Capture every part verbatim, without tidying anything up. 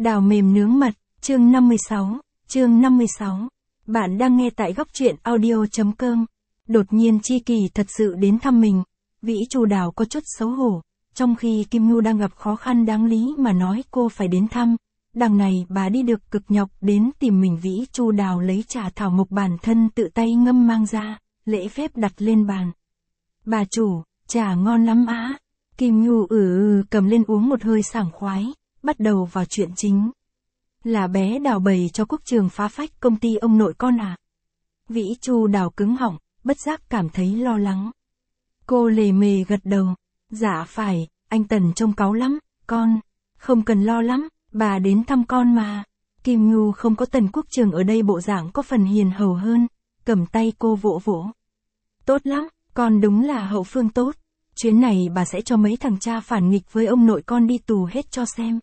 Đào mềm nướng mật, chương năm mươi sáu, chương năm mươi sáu. Bạn đang nghe tại góc truyện audio chấm com. Đột nhiên Chi Kỳ thật sự đến thăm mình, Vĩ Chu Đào có chút xấu hổ, trong khi Kim Nhu đang gặp khó khăn đáng lý mà nói cô phải đến thăm. Đằng này bà đi được cực nhọc đến tìm mình. Vĩ Chu Đào lấy trà thảo mộc bản thân tự tay ngâm mang ra, lễ phép đặt lên bàn. Bà chủ, trà ngon lắm á. Kim Nhu ừ ừ cầm lên uống một hơi sảng khoái, bắt đầu vào chuyện chính. Là bé Đào bày cho Quốc Trường phá phách công ty ông nội con à? Vĩ Chu Đào cứng họng, bất giác cảm thấy lo lắng. Cô lề mề gật đầu. Dạ phải, anh Tần trông cáu lắm, con. Không cần lo lắm, bà đến thăm con mà. Kim Nhu không có Tần Quốc Trường ở đây bộ dạng có phần hiền hầu hơn, cầm tay cô vỗ vỗ. Tốt lắm, con đúng là hậu phương tốt. Chuyến này bà sẽ cho mấy thằng cha phản nghịch với ông nội con đi tù hết cho xem.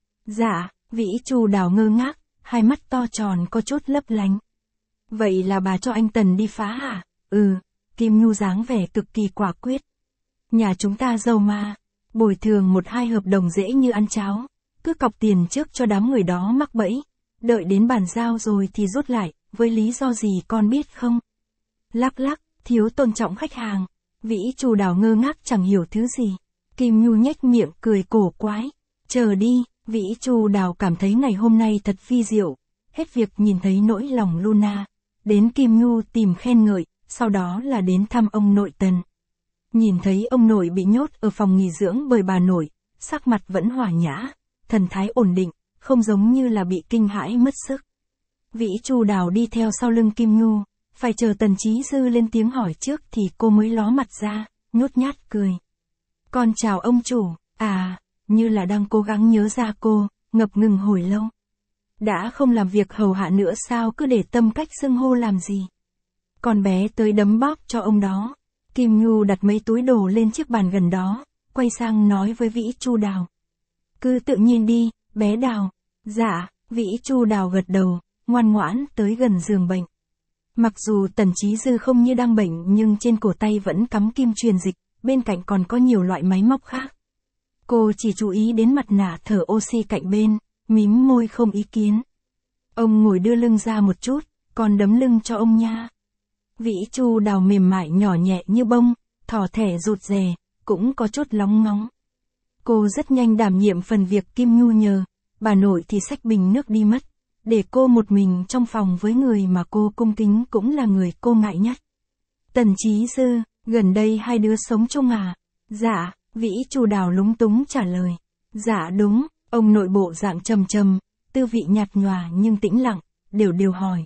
Dạ, Vĩ Chu Đào ngơ ngác, hai mắt to tròn có chút lấp lánh. Vậy là bà cho anh Tần đi phá hả? Ừ, Kim Nhu dáng vẻ cực kỳ quả quyết. Nhà chúng ta giàu mà, bồi thường một hai hợp đồng dễ như ăn cháo, cứ cọc tiền trước cho đám người đó mắc bẫy, đợi đến bàn giao rồi thì rút lại, với lý do gì con biết không? Lắc lắc, thiếu tôn trọng khách hàng. Vĩ Chu Đào ngơ ngác chẳng hiểu thứ gì. Kim Nhu nhếch miệng cười cổ quái. Chờ đi, Vĩ Chu Đào cảm thấy ngày hôm nay thật phi diệu. Hết việc nhìn thấy nỗi lòng Luna, đến Kim Nhu tìm khen ngợi, sau đó là đến thăm ông nội Tần. Nhìn thấy ông nội bị nhốt ở phòng nghỉ dưỡng bởi bà nội, sắc mặt vẫn hòa nhã, thần thái ổn định, không giống như là bị kinh hãi mất sức. Vĩ Chu Đào đi theo sau lưng Kim Nhu, phải chờ Tần Chí Dư lên tiếng hỏi trước thì cô mới ló mặt ra, nhút nhát cười. Con chào ông chủ, à, như là đang cố gắng nhớ ra cô, ngập ngừng hồi lâu. Đã không làm việc hầu hạ nữa sao cứ để Tâm Cách xưng hô làm gì? Con bé tới đấm bóp cho ông đó. Kim Nhu đặt mấy túi đồ lên chiếc bàn gần đó, quay sang nói với Vĩ Chu Đào. Cứ tự nhiên đi, bé Đào. Dạ, Vĩ Chu Đào gật đầu, ngoan ngoãn tới gần giường bệnh. Mặc dù Tần Chí Dư không như đang bệnh nhưng trên cổ tay vẫn cắm kim truyền dịch, bên cạnh còn có nhiều loại máy móc khác. Cô chỉ chú ý đến mặt nạ thở oxy cạnh bên, mím môi không ý kiến. Ông ngồi đưa lưng ra một chút, còn đấm lưng cho ông nha. Vĩ Chu Đào mềm mại nhỏ nhẹ như bông, thỏ thẻ rụt rè, cũng có chút lóng ngóng. Cô rất nhanh đảm nhiệm phần việc Kim Nhu nhờ, bà nội thì xách bình nước đi mất, để cô một mình trong phòng với người mà cô cung kính cũng là người cô ngại nhất. Tần Chí Dư, gần đây hai đứa sống chung à? Dạ, Vĩ Chu Đào lúng túng trả lời. Dạ đúng, ông nội bộ dạng trầm trầm, tư vị nhạt nhòa nhưng tĩnh lặng, đều đều hỏi.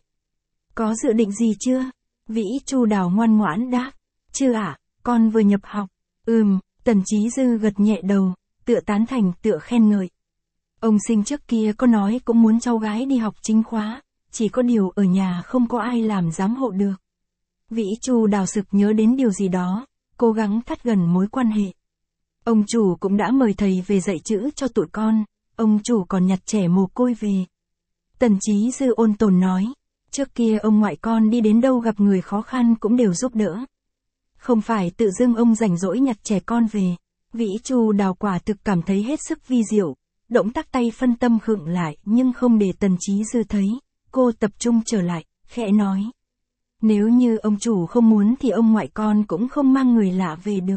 Có dự định gì chưa? Vĩ Chu Đào ngoan ngoãn đáp. Chưa ạ, à, con vừa nhập học. Ừm, Tần Chí Dư gật nhẹ đầu, tựa tán thành tựa khen ngợi. Ông Sinh trước kia có nói cũng muốn cháu gái đi học chính khóa, chỉ có điều ở nhà không có ai làm giám hộ được. Vĩ Chu Đào sực nhớ đến điều gì đó, cố gắng thắt gần mối quan hệ. Ông chủ cũng đã mời thầy về dạy chữ cho tụi con, ông chủ còn nhặt trẻ mồ côi về. Tần Chí Dư ôn tồn nói, trước kia ông ngoại con đi đến đâu gặp người khó khăn cũng đều giúp đỡ. Không phải tự dưng ông rảnh rỗi nhặt trẻ con về. Vĩ Chu Đào quả thực cảm thấy hết sức vi diệu, động tác tay phân tâm khựng lại nhưng không để Tần Chí Dư thấy, cô tập trung trở lại, khẽ nói. Nếu như ông chủ không muốn thì ông ngoại con cũng không mang người lạ về được.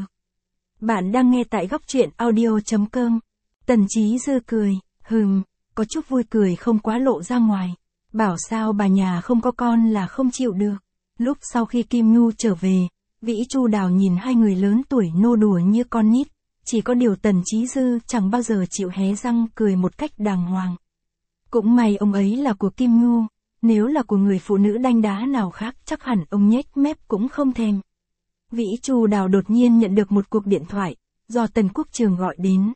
Bạn đang nghe tại góc truyện audio chấm com. Tần Chí Dư cười, hừm, có chút vui cười không quá lộ ra ngoài. Bảo sao bà nhà không có con là không chịu được. Lúc sau khi Kim Nhu trở về, Vĩ Chu Đào nhìn hai người lớn tuổi nô đùa như con nít. Chỉ có điều Tần Chí Dư chẳng bao giờ chịu hé răng cười một cách đàng hoàng. Cũng may ông ấy là của Kim Nhu, nếu là của người phụ nữ đanh đá nào khác chắc hẳn ông nhếch mép cũng không thèm. Vĩ Chu Đào đột nhiên nhận được một cuộc điện thoại, do Tần Quốc Trường gọi đến.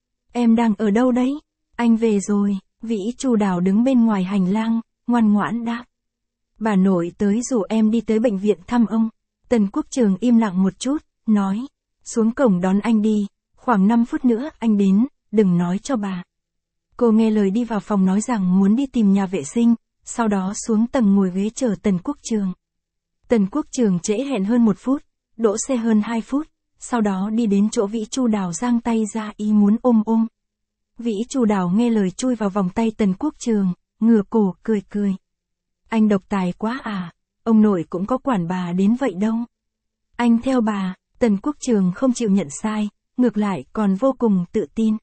Em đang ở đâu đấy? Anh về rồi. Vĩ Chu Đào đứng bên ngoài hành lang, ngoan ngoãn đáp. Bà nội tới rủ em đi tới bệnh viện thăm ông. Tần Quốc Trường im lặng một chút, nói. Xuống cổng đón anh đi, khoảng năm phút nữa anh đến, đừng nói cho bà. Cô nghe lời đi vào phòng nói rằng muốn đi tìm nhà vệ sinh, sau đó xuống tầng ngồi ghế chờ Tần Quốc Trường. Tần Quốc Trường trễ hẹn hơn một phút, đỗ xe hơn hai phút, sau đó đi đến chỗ Vĩ Chu Đào giang tay ra ý muốn ôm ôm. Vĩ Chu Đào nghe lời chui vào vòng tay Tần Quốc Trường, ngửa cổ cười cười. Anh độc tài quá à, ông nội cũng có quản bà đến vậy đâu. Anh theo bà, Tần Quốc Trường không chịu nhận sai, ngược lại còn vô cùng tự tin.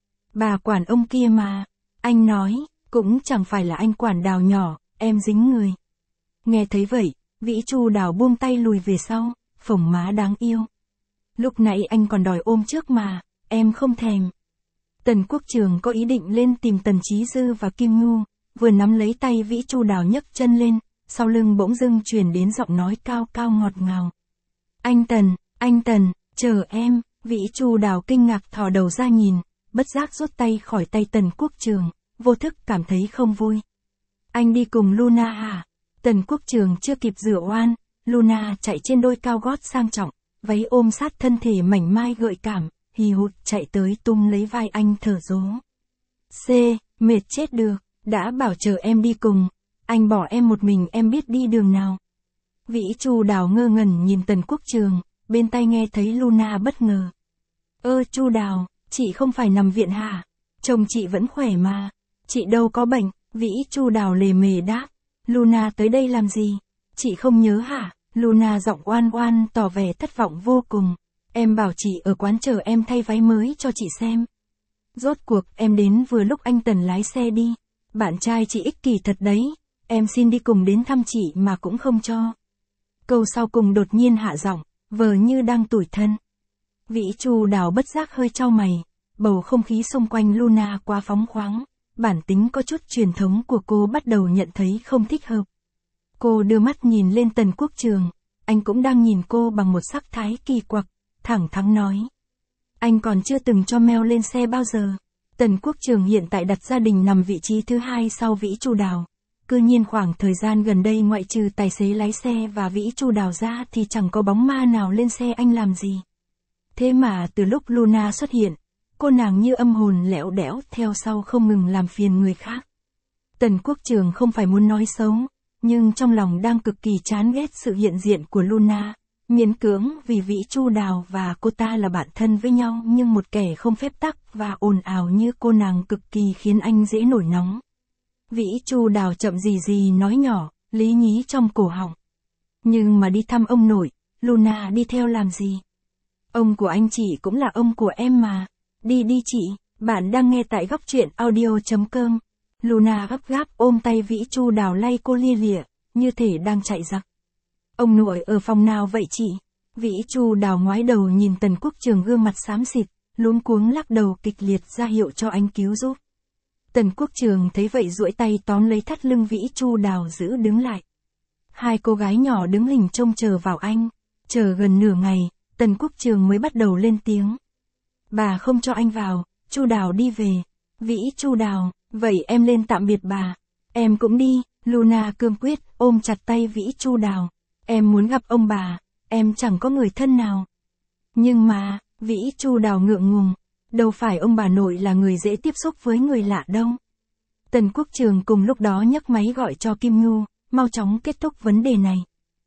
Bà quản ông kia mà, anh nói, cũng chẳng phải là anh quản Đào nhỏ, em dính người. Nghe thấy vậy, Vĩ Chu Đào buông tay lùi về sau, phồng má đáng yêu. Lúc nãy anh còn đòi ôm trước mà, em không thèm. Tần Quốc Trường có ý định lên tìm Tần Chí Dư và Kim Ngu, vừa nắm lấy tay Vĩ Chu Đào nhấc chân lên, sau lưng bỗng dưng truyền đến giọng nói cao cao ngọt ngào. Anh Tần, anh Tần, chờ em, Vĩ Chu Đào kinh ngạc thò đầu ra nhìn, bất giác rút tay khỏi tay Tần Quốc Trường, vô thức cảm thấy không vui. Anh đi cùng Luna hả? Tần Quốc Trường chưa kịp rửa oan, Luna chạy trên đôi cao gót sang trọng, váy ôm sát thân thể mảnh mai gợi cảm, hì hụt chạy tới tung lấy vai anh thở dố. C, mệt chết được, đã bảo chờ em đi cùng, anh bỏ em một mình em biết đi đường nào. Vĩ Chu Đào ngơ ngẩn nhìn Tần Quốc Trường, bên tai nghe thấy Luna bất ngờ. Ơ Chu Đào, chị không phải nằm viện hả? Chồng chị vẫn khỏe mà, chị đâu có bệnh, Vĩ Chu Đào lề mề đáp. Luna tới đây làm gì? Chị không nhớ hả? Luna giọng oan oan tỏ vẻ thất vọng vô cùng. Em bảo chị ở quán chờ em thay váy mới cho chị xem. Rốt cuộc em đến vừa lúc anh Tần lái xe đi. Bạn trai chị ích kỷ thật đấy. Em xin đi cùng đến thăm chị mà cũng không cho. Câu sau cùng đột nhiên hạ giọng, vờ như đang tủi thân. Vĩ Chu Đào bất giác hơi chau mày. Bầu không khí xung quanh Luna quá phóng khoáng. Bản tính có chút truyền thống của cô bắt đầu nhận thấy không thích hợp. Cô đưa mắt nhìn lên Tần Quốc Trường. Anh cũng đang nhìn cô bằng một sắc thái kỳ quặc. Thẳng thắn nói. Anh còn chưa từng cho Mel lên xe bao giờ. Tần Quốc Trường hiện tại đặt gia đình nằm vị trí thứ hai sau Vĩ Chu Đào. Cứ nhiên khoảng thời gian gần đây ngoại trừ tài xế lái xe và Vĩ Chu Đào ra thì chẳng có bóng ma nào lên xe anh làm gì. Thế mà từ lúc Luna xuất hiện, cô nàng như âm hồn lẽo đẽo theo sau không ngừng làm phiền người khác. Tần Quốc Trường không phải muốn nói xấu, nhưng trong lòng đang cực kỳ chán ghét sự hiện diện của Luna. Miễn cưỡng vì Vĩ Chu Đào và cô ta là bạn thân với nhau nhưng một kẻ không phép tắc và ồn ào như cô nàng cực kỳ khiến anh dễ nổi nóng. Vĩ Chu Đào chậm gì gì nói nhỏ, lý nhí trong cổ họng. Nhưng mà đi thăm ông nội, Luna đi theo làm gì? Ông của anh chị cũng là ông của em mà. Đi đi chị, bạn đang nghe tại góc truyện audio chấm com. Luna gấp gáp ôm tay Vĩ Chu Đào lay cô lia lịa, như thể đang chạy giặc. Ông nội ở phòng nào vậy chị? Vĩ Chu Đào ngoái đầu nhìn Tần Quốc Trường gương mặt xám xịt, luống cuống lắc đầu kịch liệt ra hiệu cho anh cứu giúp. Tần Quốc Trường thấy vậy duỗi tay tóm lấy thắt lưng Vĩ Chu Đào giữ đứng lại. Hai cô gái nhỏ đứng hình trông chờ vào anh, chờ gần nửa ngày, Tần Quốc Trường mới bắt đầu lên tiếng. Bà không cho anh vào, Chu Đào đi về. Vĩ Chu Đào, vậy em lên tạm biệt bà. Em cũng đi, Luna cương quyết ôm chặt tay Vĩ Chu Đào. Em muốn gặp ông bà, em chẳng có người thân nào. Nhưng mà, Vĩ Chu Đào ngượng ngùng, đâu phải ông bà nội là người dễ tiếp xúc với người lạ đâu. Tần Quốc Trường cùng lúc đó nhấc máy gọi cho Kim Ngu, mau chóng kết thúc vấn đề này.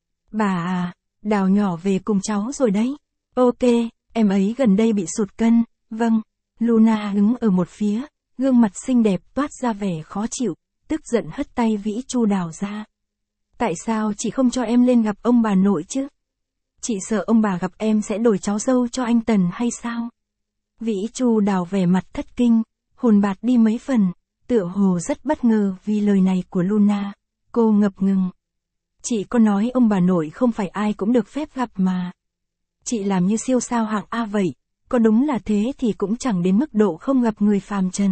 Bà à, Đào nhỏ về cùng cháu rồi đấy. Ok, em ấy gần đây bị sụt cân, vâng. Luna đứng ở một phía, gương mặt xinh đẹp toát ra vẻ khó chịu, tức giận hất tay Vĩ Chu Đào ra. Tại sao chị không cho em lên gặp ông bà nội chứ? Chị sợ ông bà gặp em sẽ đổi cháu dâu cho anh Tần hay sao? Vĩ Chu Đào vẻ mặt thất kinh, hồn bạt đi mấy phần, tựa hồ rất bất ngờ vì lời này của Luna. Cô ngập ngừng. Chị có nói ông bà nội không phải ai cũng được phép gặp mà. Chị làm như siêu sao hạng A vậy, có đúng là thế thì cũng chẳng đến mức độ không gặp người phàm trần.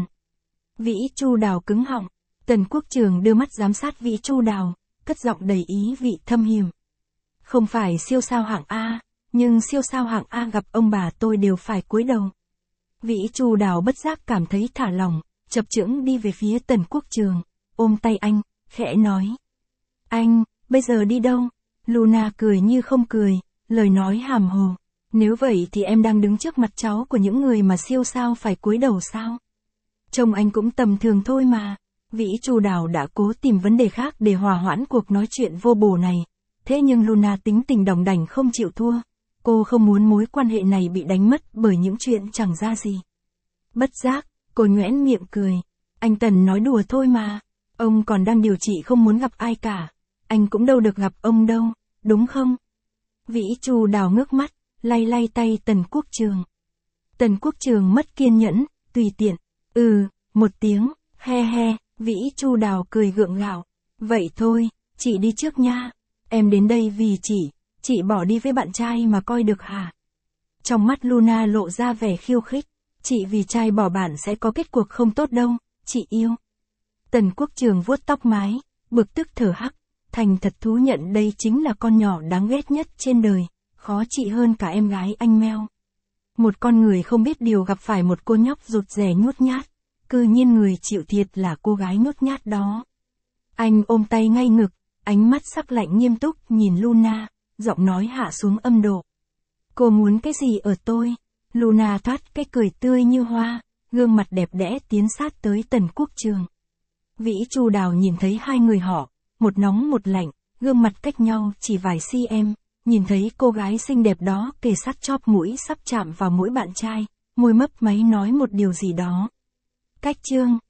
Vĩ Chu Đào cứng họng, Tần Quốc Trường đưa mắt giám sát Vĩ Chu Đào, cất giọng đầy ý vị thâm hiểm. Không phải siêu sao hạng A, nhưng siêu sao hạng A gặp ông bà tôi đều phải cúi đầu. Vĩ Chu Đào bất giác cảm thấy thả lỏng, chập chững đi về phía Tần Quốc Trường, ôm tay anh, khẽ nói. Anh, bây giờ đi đâu? Luna cười như không cười, lời nói hàm hồ. Nếu vậy thì em đang đứng trước mặt cháu của những người mà siêu sao phải cúi đầu sao? Trông anh cũng tầm thường thôi mà. Vĩ Chu Đào đã cố tìm vấn đề khác để hòa hoãn cuộc nói chuyện vô bổ này. Thế nhưng Luna tính tình đòng đảnh không chịu thua. Cô không muốn mối quan hệ này bị đánh mất bởi những chuyện chẳng ra gì. Bất giác, Cô nhoẻn miệng cười. Anh Tần nói đùa thôi mà. Ông còn đang điều trị không muốn gặp ai cả. Anh cũng đâu được gặp ông đâu, đúng không? Vĩ Chu Đào ngước mắt, lay lay tay Tần Quốc Trường. Tần Quốc Trường mất kiên nhẫn, tùy tiện. Ừ, một tiếng, he he, Vĩ Chu Đào cười gượng gạo. Vậy thôi, chị đi trước nha. Em đến đây vì chị, chị bỏ đi với bạn trai mà coi được hả? Trong mắt Luna lộ ra vẻ khiêu khích. Chị vì trai bỏ bạn sẽ có kết cuộc không tốt đâu, chị yêu. Tần Quốc Trường vuốt tóc mái, bực tức thở hắc. Thành thật thú nhận đây chính là con nhỏ đáng ghét nhất trên đời, khó trị hơn cả em gái anh Meo. Một con người không biết điều gặp phải một cô nhóc rụt rè nhút nhát, cư nhiên người chịu thiệt là cô gái nhút nhát đó. Anh ôm tay ngay ngực, ánh mắt sắc lạnh nghiêm túc nhìn Luna, giọng nói hạ xuống âm độ. Cô muốn cái gì ở tôi? Luna thoát cái cười tươi như hoa, gương mặt đẹp đẽ tiến sát tới Tần Quốc Trường. Vĩ Chu Đào nhìn thấy hai người họ, một nóng một lạnh, gương mặt cách nhau chỉ vài cm, nhìn thấy cô gái xinh đẹp đó kề sát chóp mũi sắp chạm vào mũi bạn trai, môi mấp máy nói một điều gì đó. Cách chương